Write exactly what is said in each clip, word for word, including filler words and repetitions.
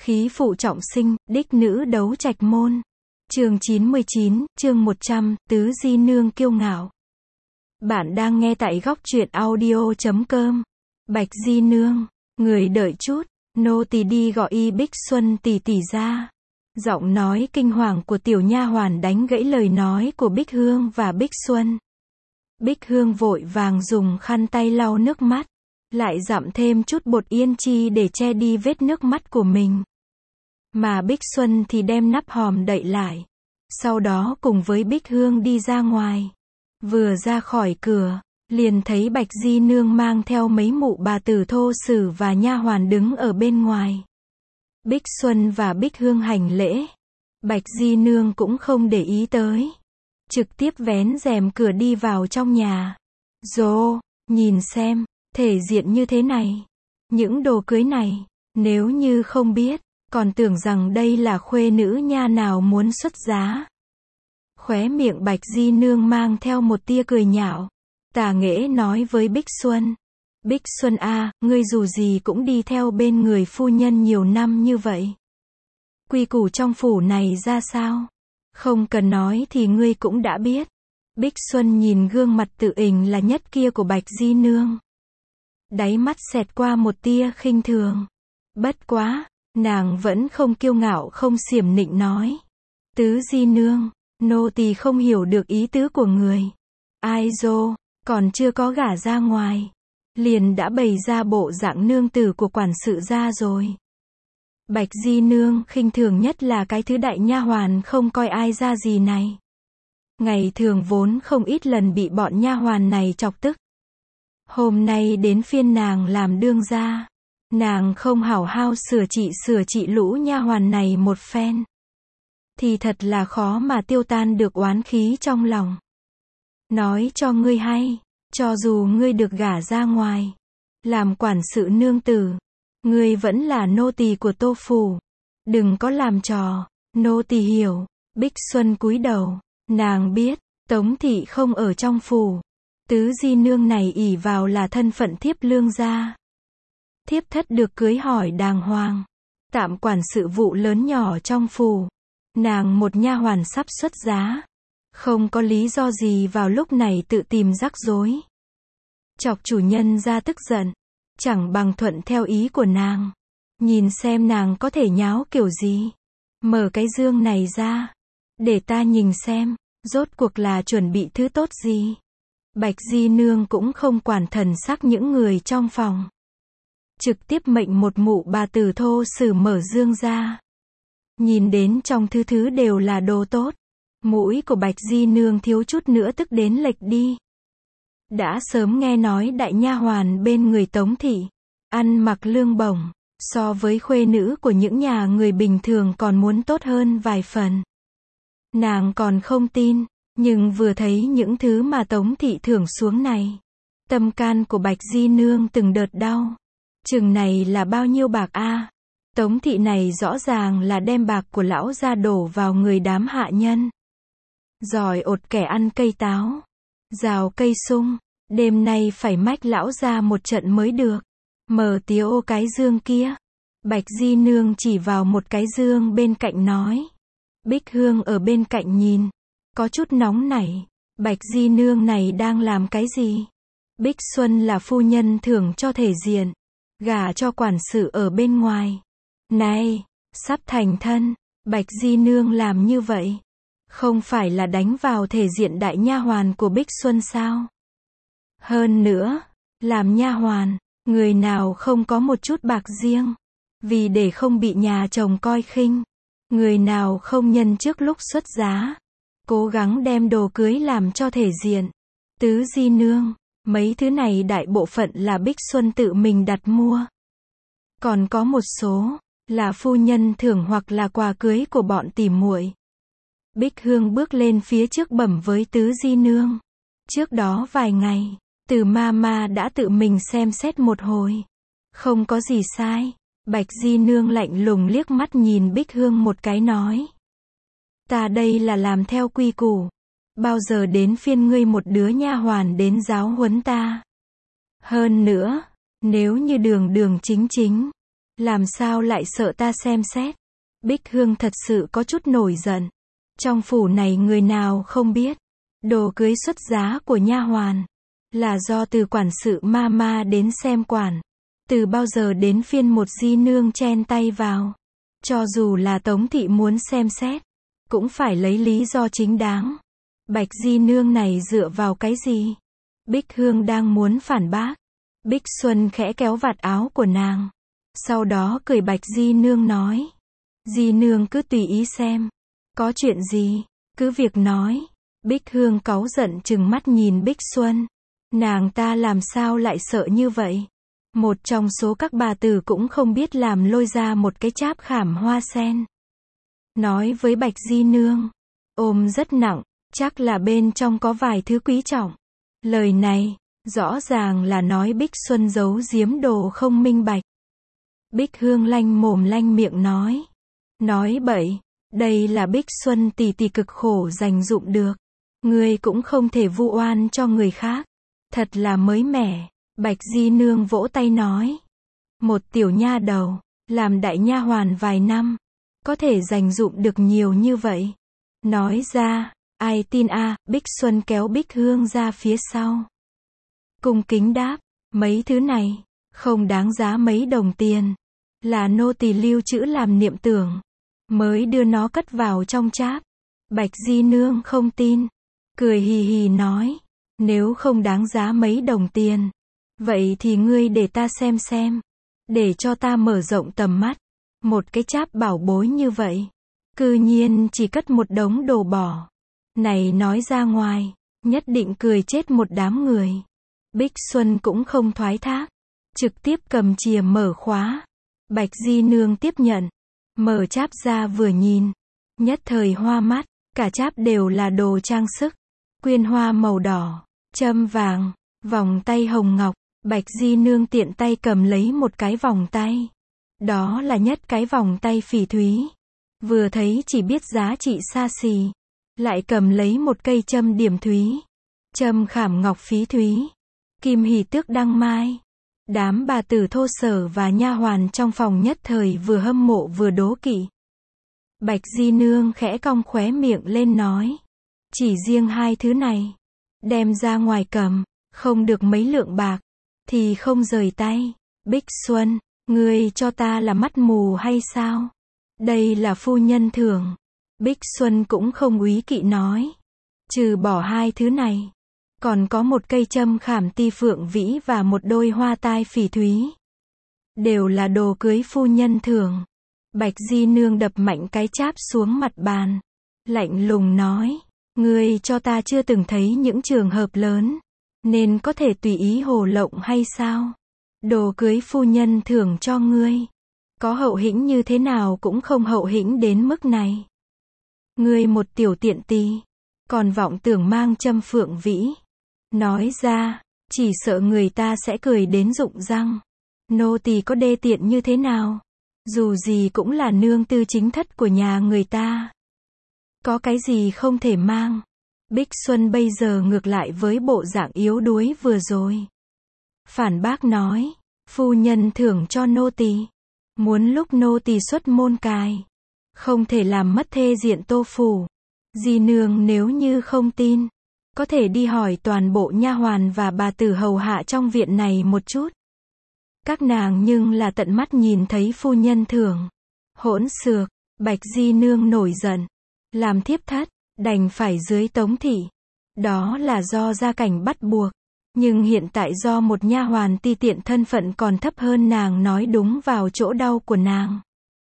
Khí phụ trọng sinh, đích nữ đấu trạch môn. Chương chín mươi chín, chương một trăm, Tứ Di Nương kiêu ngạo. Bạn đang nghe tại góc truyện audio chấm com. Bạch Di Nương, người đợi chút, nô tỳ đi gọi y Bích Xuân tỷ tỷ ra. Giọng nói kinh hoàng của tiểu nha hoàn đánh gãy lời nói của Bích Hương và Bích Xuân. Bích Hương vội vàng dùng khăn tay lau nước mắt, lại dặm thêm chút bột yên chi để che đi vết nước mắt của mình. Mà Bích Xuân thì đem nắp hòm đậy lại. Sau đó cùng với Bích Hương đi ra ngoài. Vừa ra khỏi cửa, liền thấy Bạch Di Nương mang theo mấy mụ bà tử thô sử và nha hoàn đứng ở bên ngoài. Bích Xuân và Bích Hương hành lễ. Bạch Di Nương cũng không để ý tới. Trực tiếp vén rèm cửa đi vào trong nhà. Dô, nhìn xem, thể diện như thế này. Những đồ cưới này, nếu như không biết, còn tưởng rằng đây là khuê nữ nha nào muốn xuất giá. Khóe miệng Bạch Di Nương mang theo một tia cười nhạo. Tà nghễ nói với Bích Xuân. Bích Xuân a, ngươi dù gì cũng đi theo bên người phu nhân nhiều năm như vậy. Quy củ trong phủ này ra sao? Không cần nói thì ngươi cũng đã biết. Bích Xuân nhìn gương mặt tự ình là nhất kia của Bạch Di Nương. Đáy mắt xẹt qua một tia khinh thường. Bất quá, nàng vẫn không kiêu ngạo không xiểm nịnh nói. Tứ Di Nương, nô tỳ không hiểu được ý tứ của người. Ai dô, còn chưa có gả ra ngoài, liền đã bày ra bộ dạng nương tử của quản sự ra rồi. Bạch Di Nương khinh thường nhất là cái thứ đại nha hoàn không coi ai ra gì này. Ngày thường vốn không ít lần bị bọn nha hoàn này chọc tức. Hôm nay đến phiên nàng làm đương gia. Nàng không hảo hao sửa trị sửa trị lũ nha hoàn này một phen, thì thật là khó mà tiêu tan được oán khí trong lòng. Nói cho ngươi hay, cho dù ngươi được gả ra ngoài, làm quản sự nương tử, ngươi vẫn là nô tỳ của Tô phủ. Đừng có làm trò, nô tỳ hiểu. Bích Xuân cúi đầu, nàng biết, Tống thị không ở trong phủ. Tứ Di Nương này ỷ vào là thân phận thiếp lương gia. Thiếp thất được cưới hỏi đàng hoàng, tạm quản sự vụ lớn nhỏ trong phủ. Nàng một nha hoàn sắp xuất giá, không có lý do gì vào lúc này tự tìm rắc rối. Chọc chủ nhân ra tức giận, chẳng bằng thuận theo ý của nàng. Nhìn xem nàng có thể nháo kiểu gì. Mở cái dương này ra, để ta nhìn xem, rốt cuộc là chuẩn bị thứ tốt gì. Bạch Di Nương cũng không quản thần sắc những người trong phòng. Trực tiếp mệnh một mụ bà tử thô sử mở dương ra. Nhìn đến trong thứ thứ đều là đồ tốt. Mũi của Bạch Di Nương thiếu chút nữa tức đến lệch đi. Đã sớm nghe nói đại nha hoàn bên người Tống thị, ăn mặc lương bổng, so với khuê nữ của những nhà người bình thường còn muốn tốt hơn vài phần. Nàng còn không tin, nhưng vừa thấy những thứ mà Tống thị thưởng xuống này, tâm can của Bạch Di Nương từng đợt đau. Chừng này là bao nhiêu bạc a? À? Tống thị này rõ ràng là đem bạc của lão gia đổ vào người đám hạ nhân. Giỏi ột kẻ ăn cây táo, rào cây sung, đêm nay phải mách lão gia một trận mới được. Mở tía ô cái dương kia. Bạch Di Nương chỉ vào một cái dương bên cạnh nói. Bích Hương ở bên cạnh nhìn, có chút nóng nảy. Bạch Di Nương này đang làm cái gì? Bích Xuân là phu nhân thưởng cho thể diện, gả cho quản sự ở bên ngoài. Này, sắp thành thân, Bạch Di Nương làm như vậy, không phải là đánh vào thể diện đại nha hoàn của Bích Xuân sao? Hơn nữa, làm nha hoàn, người nào không có một chút bạc riêng, vì để không bị nhà chồng coi khinh, người nào không nhân trước lúc xuất giá, cố gắng đem đồ cưới làm cho thể diện. Tứ Di Nương, mấy thứ này đại bộ phận là Bích Xuân tự mình đặt mua. Còn có một số là phu nhân thưởng hoặc là quà cưới của bọn tỉ muội. Bích Hương bước lên phía trước bẩm với Tứ Di Nương. Trước đó vài ngày, Từ Mama đã tự mình xem xét một hồi. Không có gì sai. Bạch Di Nương lạnh lùng liếc mắt nhìn Bích Hương một cái nói. Ta đây là làm theo quy củ. Bao giờ đến phiên ngươi một đứa nha hoàn đến giáo huấn ta. Hơn nữa, nếu như đường đường chính chính, Làm sao lại sợ ta xem xét? Bích Hương thật sự có chút nổi giận. Trong phủ này người nào không biết, đồ cưới xuất giá của nha hoàn là do từ quản sự ma ma đến xem quản. Từ bao giờ đến phiên một di nương chen tay vào. Cho dù là Tống thị muốn xem xét, cũng phải lấy lý do chính đáng. Bạch di nương này dựa vào cái gì? Bích Hương đang muốn phản bác. Bích Xuân khẽ kéo vạt áo của nàng. Sau đó cười Bạch di nương nói. Di nương cứ tùy ý xem. Có chuyện gì, cứ việc nói. Bích Hương cáu giận trừng mắt nhìn Bích Xuân. Nàng ta làm sao lại sợ như vậy? Một trong số các bà tử cũng không biết làm lôi ra một cái cháp khảm hoa sen. Nói với Bạch di nương. Ôm rất nặng, chắc là bên trong có vài thứ quý trọng. Lời này, rõ ràng là nói Bích Xuân giấu giếm đồ không minh bạch. Bích Hương lanh mồm lanh miệng nói. Nói bậy, đây là Bích Xuân tỷ tỷ cực khổ dành dụm được. Ngươi cũng không thể vu oan cho người khác. Thật là mới mẻ. Bạch di nương vỗ tay nói. Một tiểu nha đầu, làm đại nha hoàn vài năm, có thể dành dụm được nhiều như vậy. Nói ra, ai tin a? À? Bích Xuân kéo Bích Hương ra phía sau. Cung kính đáp, mấy thứ này, không đáng giá mấy đồng tiền. Là nô tỳ lưu trữ làm niệm tưởng, mới đưa nó cất vào trong cháp. Bạch di nương không tin, cười hì hì nói, nếu không đáng giá mấy đồng tiền, vậy thì ngươi để ta xem xem, để cho ta mở rộng tầm mắt. Một cái cháp bảo bối như vậy, cư nhiên chỉ cất một đống đồ bỏ. Này nói ra ngoài, nhất định cười chết một đám người. Bích Xuân cũng không thoái thác, trực tiếp cầm chìa mở khóa. Bạch di nương tiếp nhận, mở cháp ra vừa nhìn, nhất thời hoa mắt. Cả cháp đều là đồ trang sức, quyên hoa màu đỏ, châm vàng, vòng tay hồng ngọc. Bạch di nương tiện tay cầm lấy một cái vòng tay. Đó là nhất cái vòng tay phỉ thúy. Vừa thấy chỉ biết giá trị xa xỉ. Lại cầm lấy một cây châm điểm thúy. Châm khảm ngọc phí thúy. Kim hỷ tước đăng mai. Đám bà tử thô sở và nha hoàn trong phòng nhất thời vừa hâm mộ vừa đố kỵ. Bạch di nương khẽ cong khóe miệng lên nói. Chỉ riêng hai thứ này, đem ra ngoài cầm, không được mấy lượng bạc, thì không rời tay. Bích Xuân, ngươi cho ta là mắt mù hay sao? Đây là phu nhân thưởng. Bích Xuân cũng không úy kỵ nói. Trừ bỏ hai thứ này, còn có một cây châm khảm ti phượng vĩ và một đôi hoa tai phỉ thúy. Đều là đồ cưới phu nhân thưởng. Bạch di nương đập mạnh cái cháp xuống mặt bàn. Lạnh lùng nói. Ngươi cho ta chưa từng thấy những trường hợp lớn, nên có thể tùy ý hồ lộng hay sao? Đồ cưới phu nhân thưởng cho ngươi, có hậu hĩnh như thế nào cũng không hậu hĩnh đến mức này. Ngươi một tiểu tiện tỳ, còn vọng tưởng mang châm phượng vĩ. Nói ra, chỉ sợ người ta sẽ cười đến rụng răng. Nô tỳ có đê tiện như thế nào? Dù gì cũng là nương tư chính thất của nhà người ta. Có cái gì không thể mang? Bích Xuân bây giờ ngược lại với bộ dạng yếu đuối vừa rồi. Phản bác nói, phu nhân thưởng cho nô tỳ, muốn lúc nô tỳ xuất môn cài, không thể làm mất thê diện Tô phủ. Di nương nếu như không tin, có thể đi hỏi toàn bộ nha hoàn và bà tử hầu hạ trong viện này một chút. Các nàng nhưng là tận mắt nhìn thấy phu nhân thưởng. Hỗn xược, Bạch di nương nổi giận. Làm thiếp thất, đành phải dưới Tống thị. Đó là do gia cảnh bắt buộc. Nhưng hiện tại do một nha hoàn ti tiện thân phận còn thấp hơn nàng nói đúng vào chỗ đau của nàng.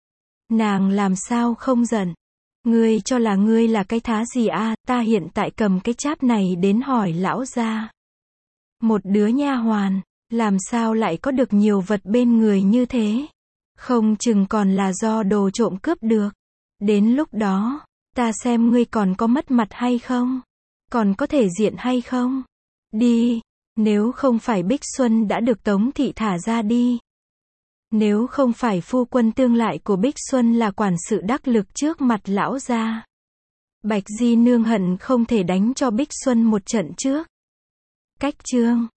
Nàng làm sao không giận? Ngươi cho là ngươi là cái thá gì a? À? Ta hiện tại cầm cái cháp này đến hỏi lão gia. Một đứa nha hoàn, làm sao lại có được nhiều vật bên người như thế? Không chừng còn là do đồ trộm cướp được. Đến lúc đó, ta xem ngươi còn có mất mặt hay không? Còn có thể diện hay không? Đi, nếu không phải Bích Xuân đã được Tống thị thả ra đi. Nếu không phải phu quân tương lại của Bích Xuân là quản sự đắc lực trước mặt lão gia. Bạch di nương hận không thể đánh cho Bích Xuân một trận trước. Cách chương